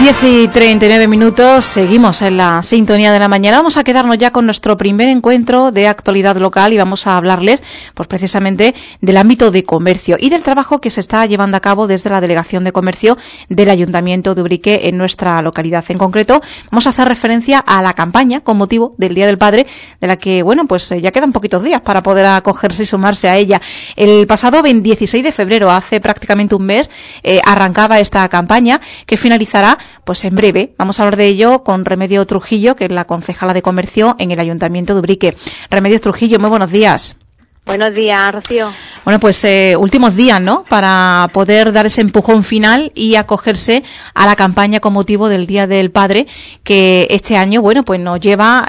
10:39, seguimos en la sintonía de la mañana. Vamos a quedarnos ya con nuestro primer encuentro de actualidad local y vamos a hablarles pues precisamente del ámbito de comercio y del trabajo que se está llevando a cabo desde la Delegación de Comercio del Ayuntamiento de Ubrique en nuestra localidad. En concreto, vamos a hacer referencia a la campaña con motivo del Día del Padre, de la que, bueno, pues ya quedan poquitos días para poder acogerse y sumarse a ella. El pasado 16 de febrero, hace prácticamente un mes, arrancaba esta campaña que finalizará pues en breve. Vamos a hablar de ello con Remedios Trujillo, que es la concejala de Comercio en el Ayuntamiento de Ubrique. Remedios Trujillo, muy buenos días. Buenos días, Rocío. Bueno, pues últimos días, ¿no?, para poder dar ese empujón final y acogerse a la campaña con motivo del Día del Padre, que este año, bueno, pues nos lleva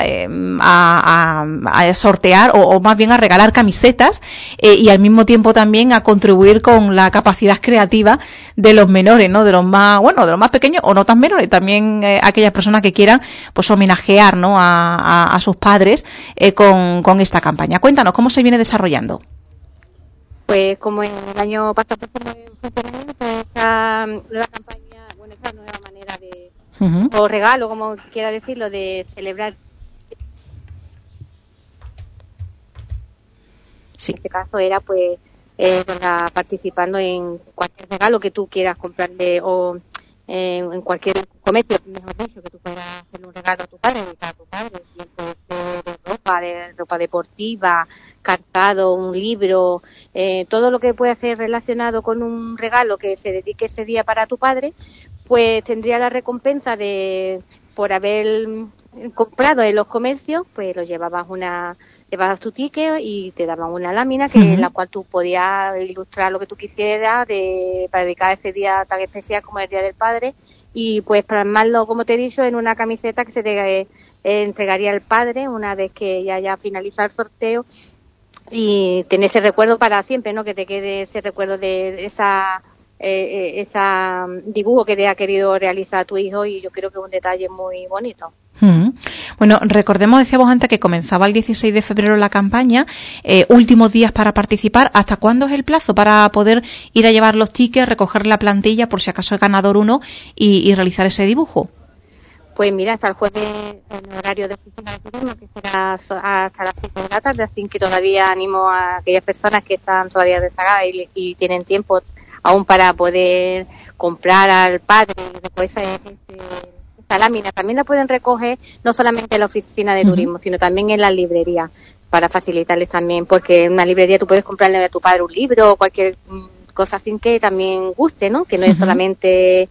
a sortear o más bien a regalar camisetas y al mismo tiempo también a contribuir con la capacidad creativa de los menores, ¿no?, de los más pequeños o no tan menores, también aquellas personas que quieran pues homenajear, ¿no?, a sus padres con esta campaña. Cuéntanos, ¿cómo se viene desarrollando? Pues como en el año pasado la campaña, bueno, esta nueva manera de, o regalo, como quiera decirlo, de celebrar. Sí. En este caso era pues participando en cualquier regalo que tú quieras comprarle o en cualquier comercio, mejor dicho, que tú puedas hacerle un regalo a tu padre, bien puede ser de ropa deportiva, calzado, un libro, todo lo que pueda ser relacionado con un regalo que se dedique ese día para tu padre, pues tendría la recompensa por haber comprado en los comercios, pues llevabas tu ticket y te daban una lámina en la cual tú podías ilustrar lo que tú quisieras para dedicar ese día tan especial como el Día del Padre y pues plasmarlo, como te he dicho, en una camiseta que se te entregaría al padre una vez que ya haya finalizado el sorteo y tener ese recuerdo para siempre, ¿no?, que te quede ese recuerdo de esa dibujo que te ha querido realizar tu hijo, y yo creo que es un detalle muy bonito. Bueno, recordemos, decíamos antes, que comenzaba el 16 de febrero la campaña, últimos días para participar. ¿Hasta cuándo es el plazo para poder ir a llevar los tickets, recoger la plantilla por si acaso es ganador uno y realizar ese dibujo? Pues mira, hasta el jueves en horario de oficina de turismo, que será hasta las 5 de la tarde, así que todavía animo a aquellas personas que están todavía rezagadas y tienen tiempo aún para poder comprar al padre y después esa lámina. También la pueden recoger no solamente en la oficina de turismo, sino también en las librerías, para facilitarles también, porque en una librería tú puedes comprarle a tu padre un libro o cualquier cosa así que también guste, ¿no?, que no es solamente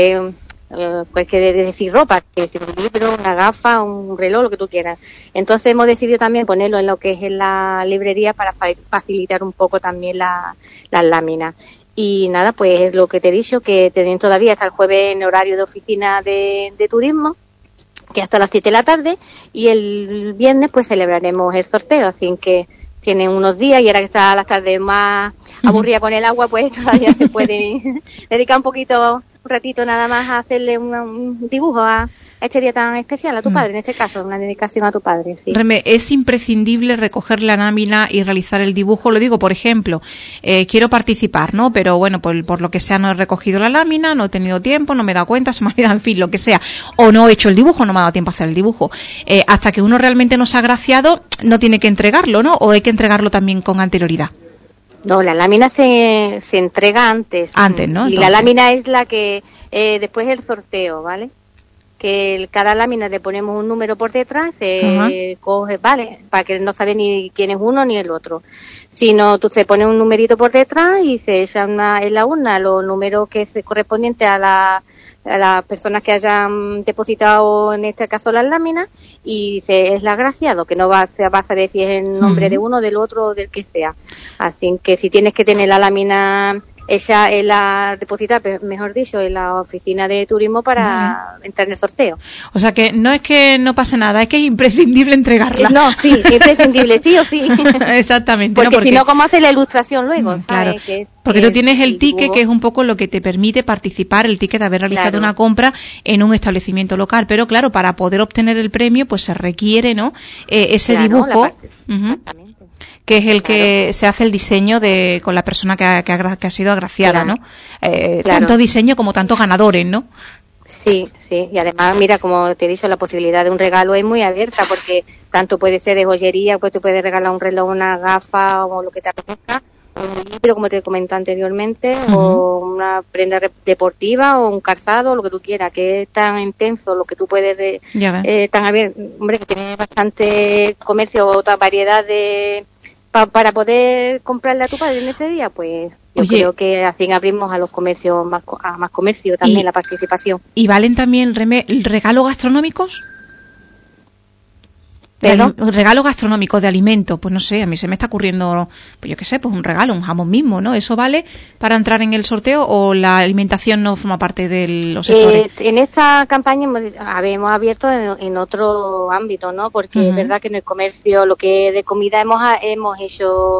cualquier decir ropa, que decir un libro, una gafa, un reloj, lo que tú quieras. Entonces hemos decidido también ponerlo en lo que es en la librería para facilitar un poco también las láminas. Y nada, pues lo que te he dicho, que tienen todavía hasta el jueves en horario de oficina de turismo, que hasta las 7 de la tarde, y el viernes pues celebraremos el sorteo, así que tienen unos días, y ahora que está las tardes más aburrida con el agua, pues todavía se puede dedicar un ratito nada más a hacerle un dibujo a este día tan especial a tu padre, en este caso, una dedicación a tu padre, sí. Reme, ¿es imprescindible recoger la lámina y realizar el dibujo? Lo digo, por ejemplo, quiero participar, ¿no?, pero bueno, por lo que sea no he recogido la lámina, no he tenido tiempo, no me he dado cuenta, se me ha olvidado, en fin, lo que sea, o no he hecho el dibujo, no me ha dado tiempo a hacer el dibujo. Hasta que uno realmente nos ha agraciado, no tiene que entregarlo, ¿no?, o hay que entregarlo también con anterioridad. No, la lámina se entrega antes. Antes, ¿no? Y entonces la lámina es la que después del sorteo, ¿vale? Que cada lámina le ponemos un número por detrás, se coge, ¿vale?, para que no sabe ni quién es uno ni el otro. Sino tú se pone un numerito por detrás y se echa en la urna los números que es correspondientes a las personas que hayan depositado, en este caso, las láminas, y es el agraciado, que no va a saber si es el nombre de uno, del otro o del que sea. Así que si tienes que tener la lámina ella es la deposita, mejor dicho, en la oficina de turismo para entrar en el sorteo. O sea que no es que no pase nada, es que es imprescindible entregarla. No, sí, imprescindible, sí o sí. Exactamente. Porque si no, ¿cómo hace la ilustración luego? Claro. ¿Sabes? Que porque tú tienes el ticket, que es un poco lo que te permite participar, el ticket de haber realizado una compra en un establecimiento local. Pero claro, para poder obtener el premio, pues se requiere, ¿no?, ese dibujo. Exactamente. Que es el que se hace el diseño con la persona que ha sido agraciada, ¿no? Tanto diseño como tantos ganadores, ¿no? Sí, sí, y además, mira, como te he dicho, la posibilidad de un regalo es muy abierta, porque tanto puede ser de joyería, pues tú puedes regalar un reloj, una gafa o lo que te apetezca, un libro, como te comenté anteriormente, o una prenda deportiva o un calzado, lo que tú quieras, que es tan intenso lo que tú puedes, tan abierto, hombre, que tiene bastante comercio, otra variedad de para poder comprarle a tu padre en ese día, pues yo creo que así abrimos a los comercios, a más comercio también la participación. ¿Y valen también regalos gastronómicos? Regalo gastronómico de alimento, pues no sé, a mí se me está ocurriendo, pues yo qué sé, pues un regalo, un jamón mismo, ¿no? ¿Eso vale para entrar en el sorteo o la alimentación no forma parte de los sectores? En esta campaña hemos abierto en otro ámbito, ¿no? Porque es verdad que en el comercio lo que de comida hemos hecho,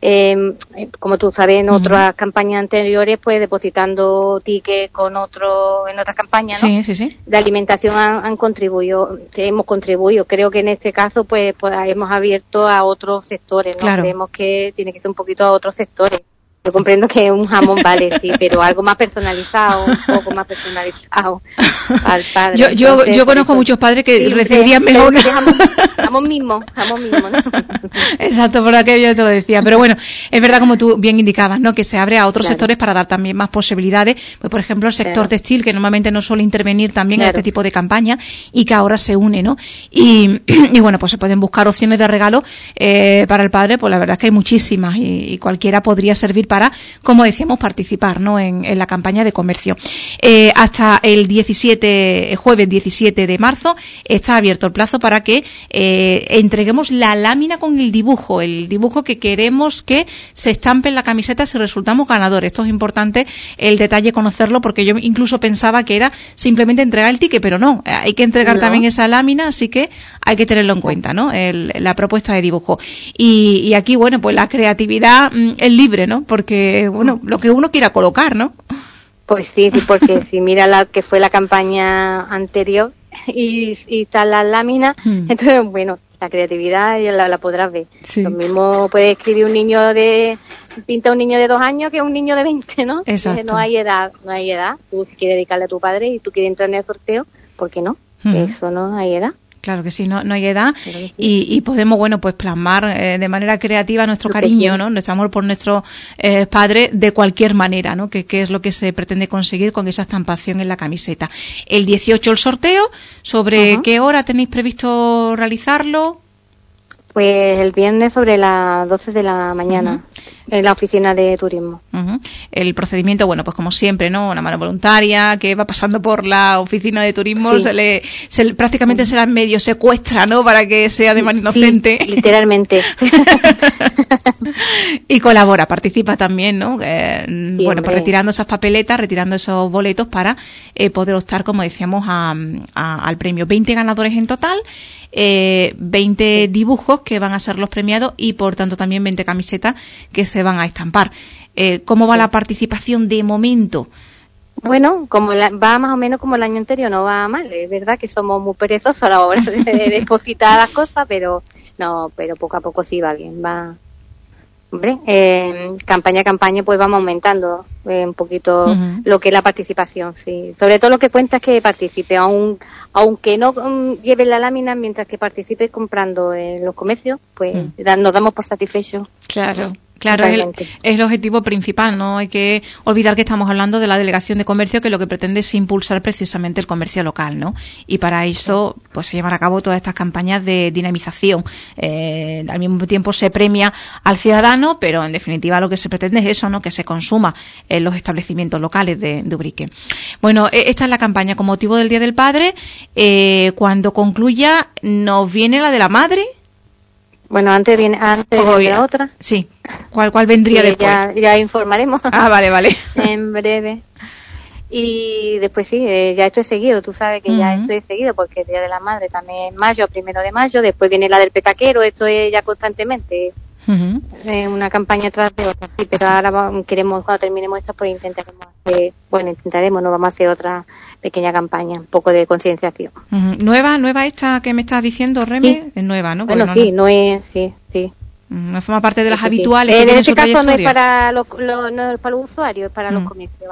como tú sabes, en otras campañas anteriores, pues depositando tickets en otras campañas, ¿no? Sí. De alimentación hemos contribuido. Creo que en este caso pues hemos abierto a otros sectores, ¿no? Claro. Creemos que tiene que ser un poquito a otros sectores. Yo comprendo que un jamón vale, sí, pero algo más personalizado, un poco más personalizado al padre. Yo conozco muchos padres que recibirían mejor jamón mismo, ¿no? Exacto, por aquello yo te lo decía. Pero bueno, es verdad, como tú bien indicabas, ¿no? Que se abre a otros sectores para dar también más posibilidades. Pues por ejemplo, el sector textil, que normalmente no suele intervenir también en este tipo de campaña y que ahora se une, ¿no? Y bueno, pues se pueden buscar opciones de regalo para el padre, pues la verdad es que hay muchísimas y cualquiera podría servir para, como decíamos, participar, ¿no? En la campaña de comercio. Hasta el jueves 17 de marzo está abierto el plazo para que entreguemos la lámina con el dibujo que queremos que se estampe en la camiseta si resultamos ganadores. Esto es importante el detalle, conocerlo, porque yo incluso pensaba que era simplemente entregar el ticket, pero no, hay que entregar también esa lámina, así que hay que tenerlo en cuenta, ¿no? La propuesta de dibujo. Y aquí, bueno, pues la creatividad es libre, ¿no? Porque, bueno, lo que uno quiera colocar, ¿no? Pues sí, porque si mira la que fue la campaña anterior y está la lámina, entonces, bueno, la creatividad ya la podrás ver. Sí. Lo mismo puede escribir pinta un niño de 2 años que un niño de 20, ¿no? Exacto. No hay edad. Tú si quieres dedicarle a tu padre y tú quieres entrar en el sorteo, ¿por qué no? Eso no hay edad. Claro que sí, no hay edad, sí. y podemos, bueno, pues plasmar de manera creativa nuestro cariño, ¿no? Nuestro amor por nuestros padres de cualquier manera, ¿no? Que es lo que se pretende conseguir con esa estampación en la camiseta. El 18 el sorteo, ¿sobre qué hora tenéis previsto realizarlo? Pues el viernes sobre las 12 de la mañana, en la oficina de turismo. El procedimiento, bueno, pues como siempre, ¿no? Una mano voluntaria que va pasando por la oficina de turismo, prácticamente se la medio secuestra, ¿no? Para que sea de manera inocente. Sí, literalmente. Y colabora, participa también, ¿no? Bueno, pues retirando esas papeletas, retirando esos boletos para poder optar, como decíamos, al premio. 20 ganadores en total. 20 dibujos que van a ser los premiados y por tanto también 20 camisetas que se van a estampar. ¿Cómo va la participación de momento? Bueno, va más o menos como el año anterior, no va mal. Es verdad que somos muy perezosos a la hora de depositar las cosas, pero poco a poco sí va bien, va. Hombre, campaña a campaña pues vamos aumentando un poquito lo que es la participación, sí. Sobre todo lo que cuenta es que participe, aunque no lleve la lámina, mientras que participe comprando en los comercios, pues nos damos por satisfechos. Claro, es el objetivo principal, no hay que olvidar que estamos hablando de la Delegación de Comercio, que lo que pretende es impulsar precisamente el comercio local, ¿no? Y para eso pues se llevan a cabo todas estas campañas de dinamización. Al mismo tiempo se premia al ciudadano, pero en definitiva lo que se pretende es eso, ¿no? Que se consuma en los establecimientos locales de Ubrique. Bueno, esta es la campaña con motivo del Día del Padre. Cuando concluya nos viene la de la madre. Bueno, antes viene la otra. Sí. ¿Cuál vendría después? Ya informaremos. Vale. En breve. Y después sí, ya esto es seguido. Tú sabes que ya esto es seguido porque el Día de la Madre también es mayo, 1 de mayo. Después viene la del petaquero. Esto es ya constantemente. Una campaña tras de otra. Sí, pero ahora cuando terminemos esto, pues no vamos a hacer otra pequeña campaña, un poco de concienciación. ¿Nueva esta que me estás diciendo, Reme? Sí. Es nueva, ¿no? Bueno, no es, sí. No forma parte de las habituales. En este caso no es para los usuarios, es para los comercios, ¿vale?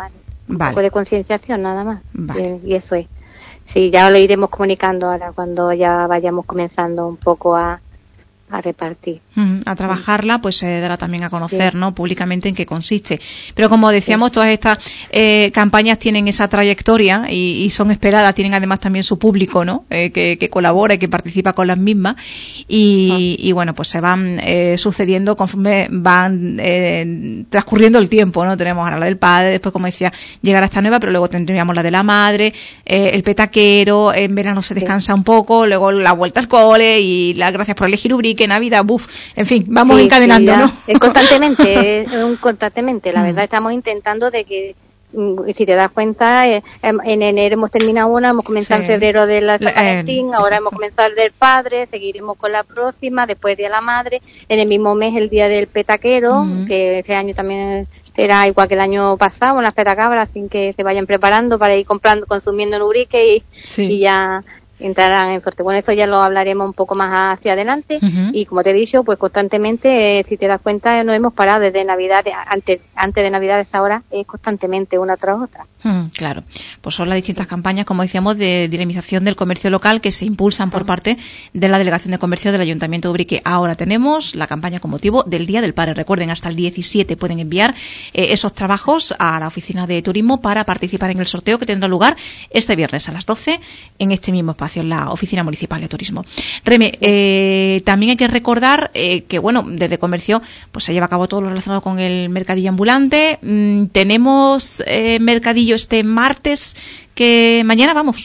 un poco de concienciación nada más. Y eso es. Sí, ya lo iremos comunicando ahora cuando ya vayamos comenzando un poco a repartir. A trabajarla, pues se dará también a conocer, ¿no? Públicamente en qué consiste. Pero como decíamos, todas estas campañas tienen esa trayectoria y son esperadas, tienen además también su público, ¿no? Que colabora y que participa con las mismas y bueno, pues se van sucediendo conforme van transcurriendo el tiempo, ¿no? Tenemos ahora la del padre, después, como decía, llegará esta nueva, pero luego tendríamos la de la madre, el petaquero, en verano se descansa un poco, luego la vuelta al cole y las gracias por elegir Ubrique, Navidad, en fin, vamos encadenando, ¿no? Constantemente, la verdad estamos intentando de que, si te das cuenta, en enero hemos terminado una, hemos comenzado en febrero de la San Valentín, ahora hemos comenzado el del padre, seguiremos con la próxima, después el día de la madre, en el mismo mes el día del petaquero, que este año también será igual que el año pasado, las petacabras, sin que se vayan preparando para ir consumiendo en Ubrique y ya entrarán en sorteo. Bueno, eso ya lo hablaremos un poco más hacia adelante y como te he dicho, pues constantemente, si te das cuenta, no hemos parado desde Navidad, antes de Navidad hasta ahora, constantemente una tras otra. Claro, pues son las distintas campañas, como decíamos, de dinamización del comercio local que se impulsan por parte de la Delegación de Comercio del Ayuntamiento de Ubrique. Ahora tenemos la campaña con motivo del Día del Padre. Recuerden, hasta el 17 pueden enviar esos trabajos a la Oficina de Turismo para participar en el sorteo que tendrá lugar este viernes a las 12 en este mismo espacio, en la Oficina Municipal de Turismo. Reme, también hay que recordar que, bueno, desde Comercio pues se lleva a cabo todo lo relacionado con el mercadillo ambulante. Tenemos mercadillo este martes, que mañana vamos.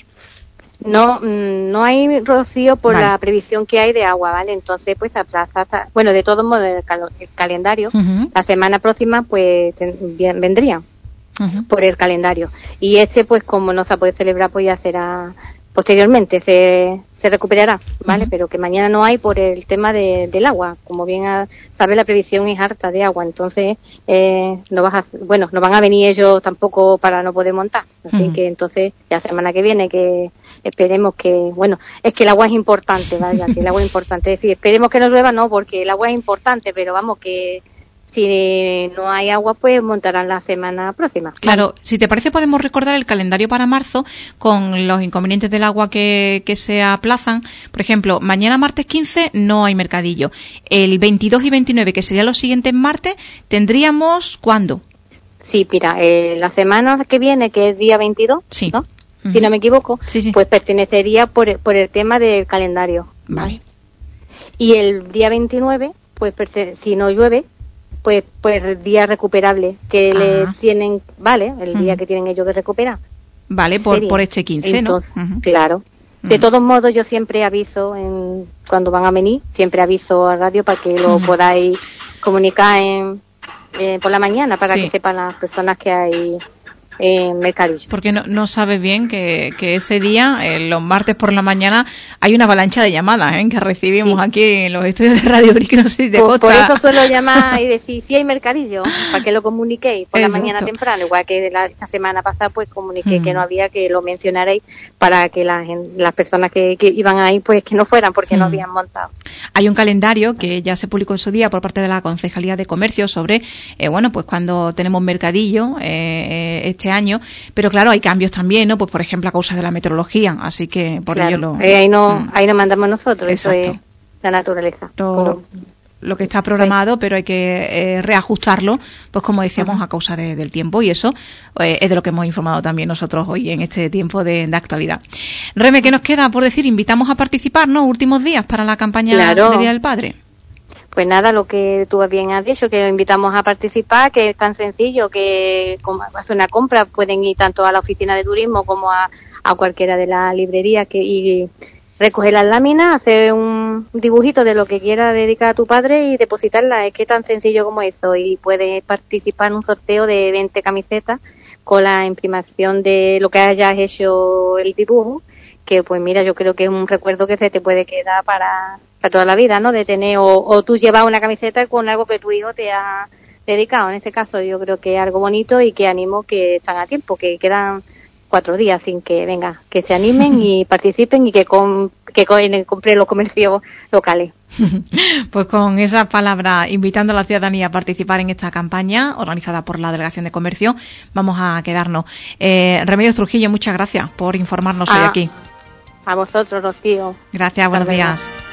No hay, Rocío, por la previsión que hay de agua, ¿vale? Entonces, pues aplaza hasta, bueno, de todos modos, el calendario, la semana próxima, pues vendrían por el calendario. Y pues como no se puede celebrar, pues ya será posteriormente, se recuperará, ¿vale? Pero que mañana no hay por el tema del agua. Como bien sabes, la previsión es harta de agua, entonces no van a venir ellos tampoco para no poder montar. Así que entonces, la semana que viene, que esperemos que, bueno, es que el agua es importante, vaya, que el agua es importante. Es decir, esperemos que no llueva, no, porque el agua es importante, pero vamos, que si no hay agua, pues montarán la semana próxima. Claro, si te parece, podemos recordar el calendario para marzo con los inconvenientes del agua que se aplazan. Por ejemplo, mañana martes 15 no hay mercadillo. El 22 y 29, que serían los siguientes martes, tendríamos ¿cuándo? Sí, mira, la semana que viene, que es día 22, sí. ¿no? Si no me equivoco, pues pertenecería por el tema del calendario. Vale. Y el día 29, pues si no llueve, pues el día recuperable que le tienen, ¿vale? El día que tienen ellos que recuperar. Vale, por este 15, entonces, ¿no? Claro. De todos modos, yo siempre aviso, cuando van a venir, siempre aviso a radio para que lo podáis comunicar por la mañana, para que sepan las personas que hay mercadillo. Porque no sabes bien que ese día, los martes por la mañana, hay una avalancha de llamadas que recibimos aquí en los estudios de Radio Ubrique, no sé si te consta. Por eso suelo llamar y decir, si hay mercadillo, para que lo comuniquéis por la mañana temprano, igual que esta semana pasada, pues comuniqué que no había, que lo mencionarais para que las personas que iban ahí, pues que no fueran, porque no habían montado. Hay un calendario que ya se publicó en su día por parte de la Concejalía de Comercio sobre, pues cuando tenemos mercadillo, este año, pero claro, hay cambios también, ¿no? Pues por ejemplo a causa de la meteorología, así que por ello ahí no mandamos nosotros. Exacto. Eso es la naturaleza. Lo que está programado, pero hay que reajustarlo, pues como decíamos, a causa del tiempo, y eso es de lo que hemos informado también nosotros hoy en este tiempo de actualidad. Reme, ¿qué nos queda por decir? Invitamos a participar, ¿no? Últimos días para la campaña de Día del Padre. Pues nada, lo que tú bien has dicho, que invitamos a participar, que es tan sencillo, que como hacer una compra, pueden ir tanto a la oficina de turismo como a cualquiera de las librerías y recoger las láminas, hacer un dibujito de lo que quiera dedicar a tu padre y depositarla. Es que es tan sencillo como eso, y puedes participar en un sorteo de 20 camisetas con la imprimación de lo que hayas hecho el dibujo, que pues mira, yo creo que es un recuerdo que se te puede quedar para toda la vida, ¿no? De tener, o tú llevas una camiseta con algo que tu hijo te ha dedicado. En este caso yo creo que es algo bonito y que animo que están a tiempo, que quedan 4 días, sin que que se animen y participen y que compren los comercios locales. Pues con esa palabra, invitando a la ciudadanía a participar en esta campaña organizada por la Delegación de Comercio, vamos a quedarnos. Remedios Trujillo, muchas gracias por informarnos hoy aquí. A vosotros, Rocío. Gracias, buenos días.